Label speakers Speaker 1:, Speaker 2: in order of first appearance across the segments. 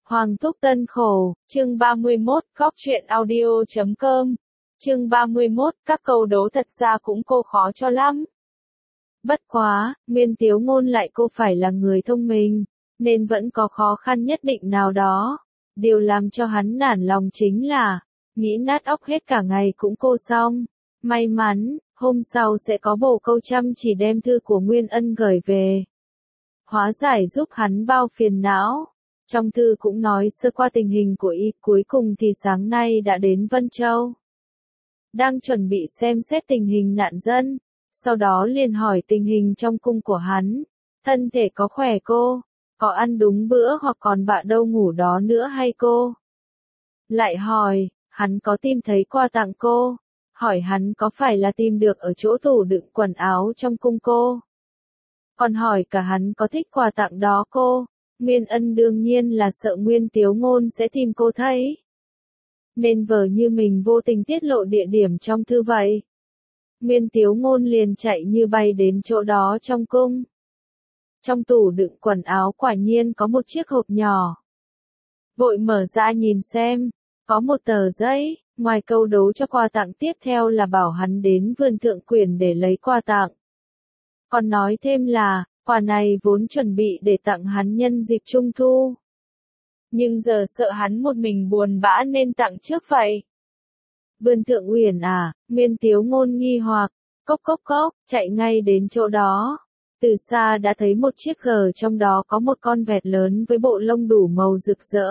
Speaker 1: Hoàng Thúc Tân Khổ, chương 31, góc truyện audio.com. Chương 31, các câu đố thật ra cũng cô khó cho lắm. Bất quá, Nguyên Tiếu Ngôn lại cô phải là người thông minh, nên vẫn có khó khăn nhất định nào đó. Điều làm cho hắn nản lòng chính là, nghĩ nát óc hết cả ngày cũng cô xong. May mắn, hôm sau sẽ có bộ câu chăm chỉ đem thư của Nguyên Ân gửi về. Hóa giải giúp hắn bao phiền não. Trong thư cũng nói sơ qua tình hình của y, cuối cùng thì sáng nay đã đến Vân Châu. Đang chuẩn bị xem xét tình hình nạn dân, sau đó liền hỏi tình hình trong cung của hắn. Thân thể có khỏe cô? Có ăn đúng bữa hoặc còn bạ đâu ngủ đó nữa hay cô? Lại hỏi, hắn có tìm thấy quà tặng cô? Hỏi hắn có phải là tìm được ở chỗ tủ đựng quần áo trong cung cô? Còn hỏi cả hắn có thích quà tặng đó cô? Nguyên Ân đương nhiên là sợ Nguyên Tiếu Ngôn sẽ tìm cô thấy, nên vờ như mình vô tình tiết lộ địa điểm trong thư vậy. Nguyên Tiếu Ngôn liền chạy như bay đến chỗ đó trong cung. Trong tủ đựng quần áo quả nhiên có một chiếc hộp nhỏ. Vội mở ra nhìn xem, có một tờ giấy, ngoài câu đố cho quà tặng tiếp theo là bảo hắn đến vườn Thượng Quyền để lấy quà tặng. Còn nói thêm là, quà này vốn chuẩn bị để tặng hắn nhân dịp Trung Thu. Nhưng giờ sợ hắn một mình buồn bã nên tặng trước vậy. Vườn Thượng Uyển à? Nguyên Tiếu Ngôn nghi hoặc, cốc cốc cốc, chạy ngay đến chỗ đó. Từ xa đã thấy một chiếc gờ trong đó có một con vẹt lớn với bộ lông đủ màu rực rỡ.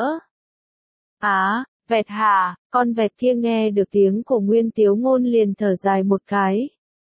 Speaker 1: Á, vẹt hả? Con vẹt kia nghe được tiếng của Nguyên Tiếu Ngôn liền thở dài một cái.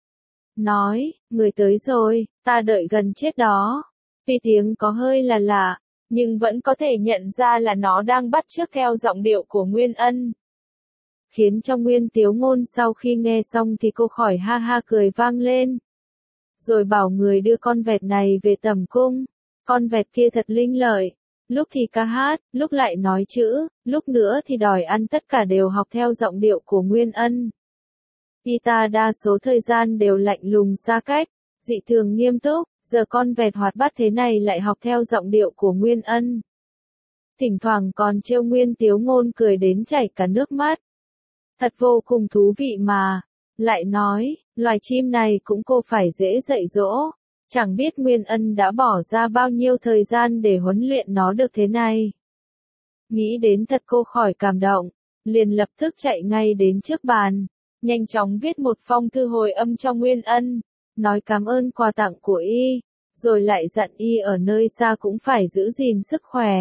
Speaker 1: Nói, người tới rồi, ta đợi gần chết đó. Tuy tiếng có hơi là lạ, nhưng vẫn có thể nhận ra là nó đang bắt chước theo giọng điệu của Nguyên Ân. Khiến cho Nguyên Tiếu Ngôn sau khi nghe xong thì cô khỏi ha ha cười vang lên. Rồi bảo người đưa con vẹt này về tẩm cung. Con vẹt kia thật linh lợi, lúc thì ca hát, lúc lại nói chữ, lúc nữa thì đòi ăn, tất cả đều học theo giọng điệu của Nguyên Ân. Y ta đa số thời gian đều lạnh lùng xa cách, dị thường nghiêm túc, giờ con vẹt hoạt bát thế này lại học theo giọng điệu của Nguyên Ân. Thỉnh thoảng còn trêu Nguyên Tiếu Ngôn cười đến chảy cả nước mắt. Thật vô cùng thú vị mà. Lại nói, loài chim này cũng cô phải dễ dạy dỗ. Chẳng biết Nguyên Ân đã bỏ ra bao nhiêu thời gian để huấn luyện nó được thế này. Nghĩ đến thật cô khỏi cảm động, liền lập tức chạy ngay đến trước bàn. Nhanh chóng viết một phong thư hồi âm cho Nguyên Ân, nói cảm ơn quà tặng của y, rồi lại dặn y ở nơi xa cũng phải giữ gìn sức khỏe.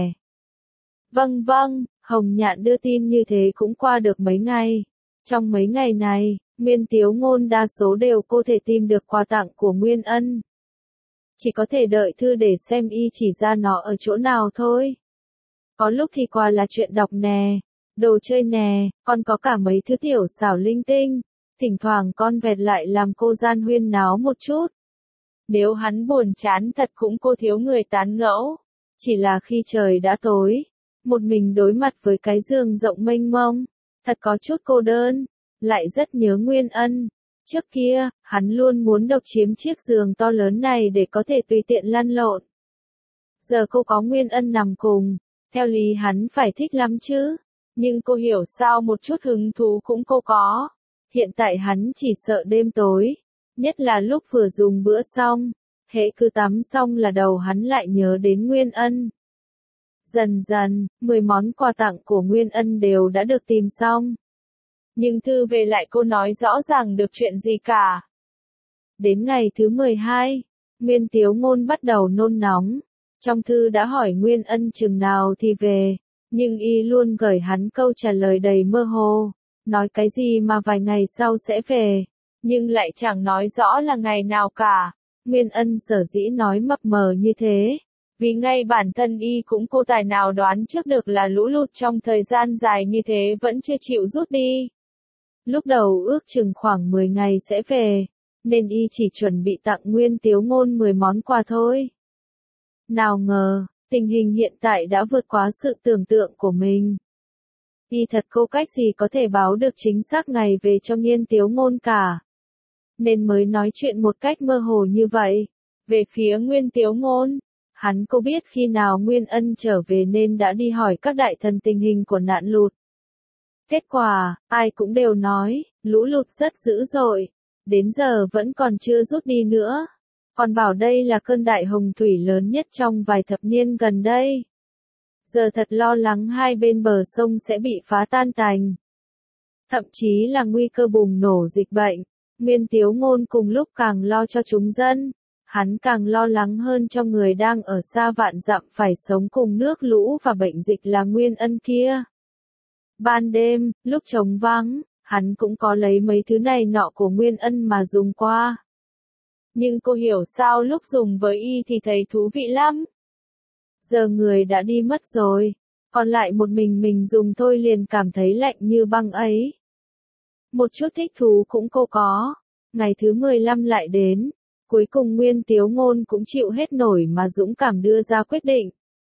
Speaker 1: Vâng vâng, Hồng Nhạn đưa tin như thế cũng qua được mấy ngày. Trong mấy ngày này, Nguyên Tiếu Ngôn đa số đều cô thể tìm được quà tặng của Nguyên Ân. Chỉ có thể đợi thư để xem y chỉ ra nó ở chỗ nào thôi. Có lúc thì quà là chuyện đọc nè, đồ chơi nè, còn có cả mấy thứ tiểu xảo linh tinh. Thỉnh thoảng con vẹt lại làm cô gian huyên náo một chút. Nếu hắn buồn chán thật cũng cô thiếu người tán gẫu. Chỉ là khi trời đã tối, một mình đối mặt với cái giường rộng mênh mông, thật có chút cô đơn, lại rất nhớ Nguyên Ân. Trước kia, hắn luôn muốn độc chiếm chiếc giường to lớn này để có thể tùy tiện lăn lộn. Giờ cô có Nguyên Ân nằm cùng, theo lý hắn phải thích lắm chứ. Nhưng cô hiểu sao một chút hứng thú cũng cô có. Hiện tại hắn chỉ sợ đêm tối, nhất là lúc vừa dùng bữa xong, hễ cứ tắm xong là đầu hắn lại nhớ đến Nguyên Ân. Dần dần, 10 món quà tặng của Nguyên Ân đều đã được tìm xong. Nhưng thư về lại cô nói rõ ràng được chuyện gì cả. Đến ngày thứ 12, Nguyên Tiếu Ngôn bắt đầu nôn nóng. Trong thư đã hỏi Nguyên Ân chừng nào thì về, nhưng y luôn gửi hắn câu trả lời đầy mơ hồ. Nói cái gì mà vài ngày sau sẽ về, nhưng lại chẳng nói rõ là ngày nào cả. Nguyên Ân sở dĩ nói mập mờ như thế, vì ngay bản thân y cũng cô tài nào đoán trước được là lũ lụt trong thời gian dài như thế vẫn chưa chịu rút đi. Lúc đầu ước chừng khoảng 10 ngày sẽ về, nên y chỉ chuẩn bị tặng Nguyên Tiếu Ngôn 10 món quà thôi. Nào ngờ, tình hình hiện tại đã vượt quá sự tưởng tượng của mình. Y thật cô cách gì có thể báo được chính xác ngày về cho Nguyên Tiếu Ngôn cả. Nên mới nói chuyện một cách mơ hồ như vậy. Về phía Nguyên Tiếu Ngôn, Hắn có biết khi nào Nguyên Ân trở về nên đã đi hỏi các đại thần tình hình của nạn lụt. Kết quả, ai cũng đều nói, lũ lụt rất dữ dội, đến giờ vẫn còn chưa rút đi nữa. Còn bảo đây là cơn đại hồng thủy lớn nhất trong vài thập niên gần đây. Giờ thật lo lắng hai bên bờ sông sẽ bị phá tan tành. Thậm chí là nguy cơ bùng nổ dịch bệnh. Nguyên Tiếu Ngôn cùng lúc càng lo cho chúng dân, hắn càng lo lắng hơn cho người đang ở xa vạn dặm phải sống cùng nước lũ và bệnh dịch là Nguyên Ân kia. Ban đêm, lúc trống vắng, hắn cũng có lấy mấy thứ này nọ của Nguyên Ân mà dùng qua. Nhưng cô hiểu sao lúc dùng với y thì thấy thú vị lắm. Giờ người đã đi mất rồi, còn lại một mình dùng thôi liền cảm thấy lạnh như băng ấy. Một chút thích thú cũng cô có. Ngày thứ 15 lại đến, cuối cùng Nguyên Tiếu Ngôn cũng chịu hết nổi mà dũng cảm đưa ra quyết định.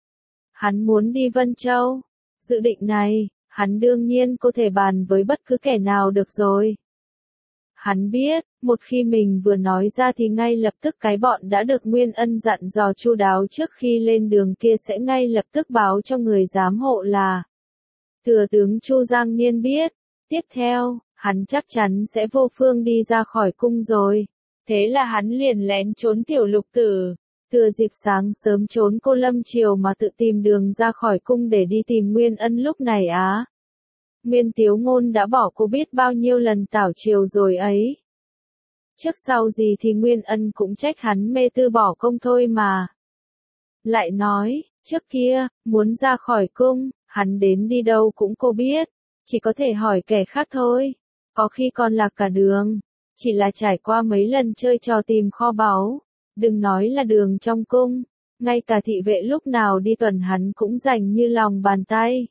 Speaker 1: Hắn muốn đi Vân Châu. Dự định này, hắn đương nhiên có thể bàn với bất cứ kẻ nào được rồi. Hắn biết, một khi mình vừa nói ra thì ngay lập tức cái bọn đã được Nguyên Ân dặn dò chu đáo trước khi lên đường kia sẽ ngay lập tức báo cho người giám hộ là Thừa tướng Chu Giang Niên biết. Tiếp theo, hắn chắc chắn sẽ vô phương đi ra khỏi cung rồi. Thế là hắn liền lén trốn Tiểu Lục Tử. Thừa dịp sáng sớm trốn Cô Lâm Triều mà tự tìm đường ra khỏi cung để đi tìm Nguyên Ân lúc này á. Nguyên Tiếu Ngôn đã bỏ cô biết bao nhiêu lần tảo triều rồi ấy. Trước sau gì thì Nguyên Ân cũng trách hắn mê tư bỏ công thôi mà. Lại nói, trước kia, muốn ra khỏi cung, hắn đến đi đâu cũng cô biết. Chỉ có thể hỏi kẻ khác thôi. Có khi còn lạc cả đường. Chỉ là trải qua mấy lần chơi trò tìm kho báu. Đừng nói là đường trong cung. Ngay cả thị vệ lúc nào đi tuần hắn cũng rành như lòng bàn tay.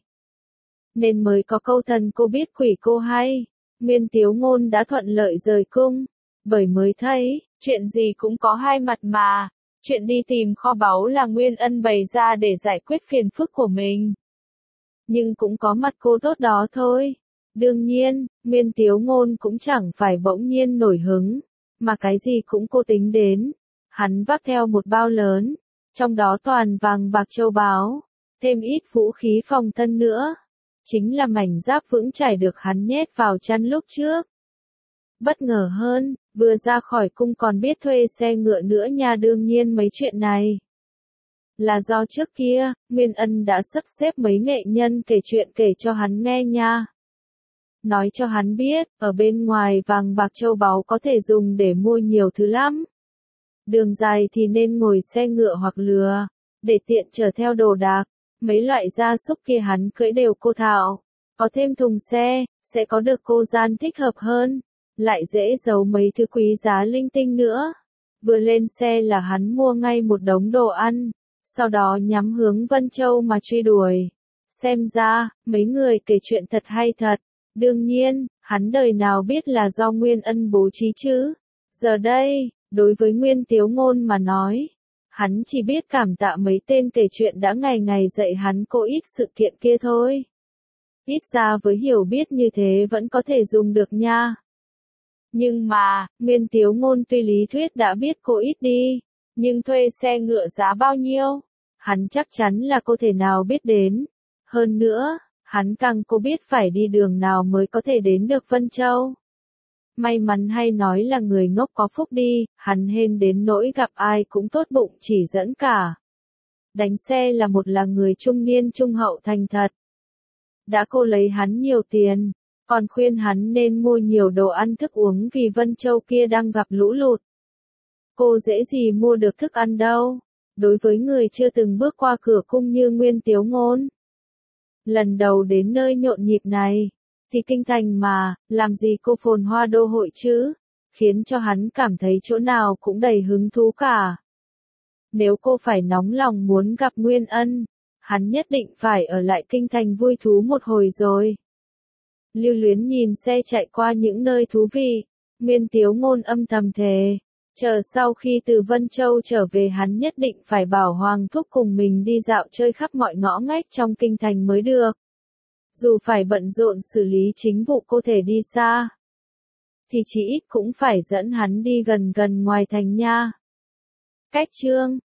Speaker 1: Nên mới có câu thần cô biết quỷ cô hay. Nguyên Tiếu Ngôn đã thuận lợi rời cung. Bởi mới thấy, chuyện gì cũng có hai mặt mà. Chuyện đi tìm kho báu là Nguyên Ân bày ra để giải quyết phiền phức của mình. Nhưng cũng có mặt cô tốt đó thôi. Đương nhiên, Nguyên Tiếu Ngôn cũng chẳng phải bỗng nhiên nổi hứng, mà cái gì cũng cô tính đến. Hắn vác theo một bao lớn, trong đó toàn vàng bạc châu báu, thêm ít vũ khí phòng thân nữa. Chính là mảnh giáp vững chãi được hắn nhét vào chăn lúc trước. Bất ngờ hơn, vừa ra khỏi cung còn biết thuê xe ngựa nữa nha. Đương nhiên mấy chuyện này là do trước kia, Nguyên Ân đã sắp xếp mấy nghệ nhân kể chuyện kể cho hắn nghe nha. Nói cho hắn biết, ở bên ngoài vàng bạc châu báu có thể dùng để mua nhiều thứ lắm. Đường dài thì nên ngồi xe ngựa hoặc lừa, để tiện chở theo đồ đạc. Mấy loại gia súc kia hắn cưỡi đều cô thạo. Có thêm thùng xe, sẽ có được cô gian thích hợp hơn. Lại dễ giấu mấy thứ quý giá linh tinh nữa. Vừa lên xe là hắn mua ngay một đống đồ ăn. Sau đó nhắm hướng Vân Châu mà truy đuổi. Xem ra, mấy người kể chuyện thật hay thật. Đương nhiên, hắn đời nào biết là do Nguyên Ân bố trí chứ. Giờ đây, đối với Nguyên Tiếu Ngôn mà nói, hắn chỉ biết cảm tạ mấy tên kể chuyện đã ngày ngày dạy hắn cô ít sự kiện kia thôi. Ít ra với hiểu biết như thế vẫn có thể dùng được nha. Nhưng mà, Nguyên Tiếu Ngôn tuy lý thuyết đã biết cô ít đi, nhưng thuê xe ngựa giá bao nhiêu, hắn chắc chắn là cô thể nào biết đến. Hơn nữa, hắn càng cô biết phải đi đường nào mới có thể đến được Vân Châu. May mắn hay nói là người ngốc có phúc đi, hắn hên đến nỗi gặp ai cũng tốt bụng chỉ dẫn cả. Đánh xe là người trung niên trung hậu thành thật. Đã cô lấy hắn nhiều tiền, còn khuyên hắn nên mua nhiều đồ ăn thức uống vì Vân Châu kia đang gặp lũ lụt. Cô dễ gì mua được thức ăn đâu, đối với người chưa từng bước qua cửa cung như Nguyên Tiếu Ngôn. Lần đầu đến nơi nhộn nhịp này, thì kinh thành mà, làm gì cô phồn hoa đô hội chứ, khiến cho hắn cảm thấy chỗ nào cũng đầy hứng thú cả. Nếu cô phải nóng lòng muốn gặp Nguyên Ân, hắn nhất định phải ở lại kinh thành vui thú một hồi rồi. Lưu luyến nhìn xe chạy qua những nơi thú vị, Nguyên Tiếu Ngôn âm thầm thề, chờ sau khi từ Vân Châu trở về hắn nhất định phải bảo Hoàng thúc cùng mình đi dạo chơi khắp mọi ngõ ngách trong kinh thành mới được. Dù phải bận rộn xử lý chính vụ cô thể đi xa, thì chỉ ít cũng phải dẫn hắn đi gần gần ngoài thành nha. Cách chương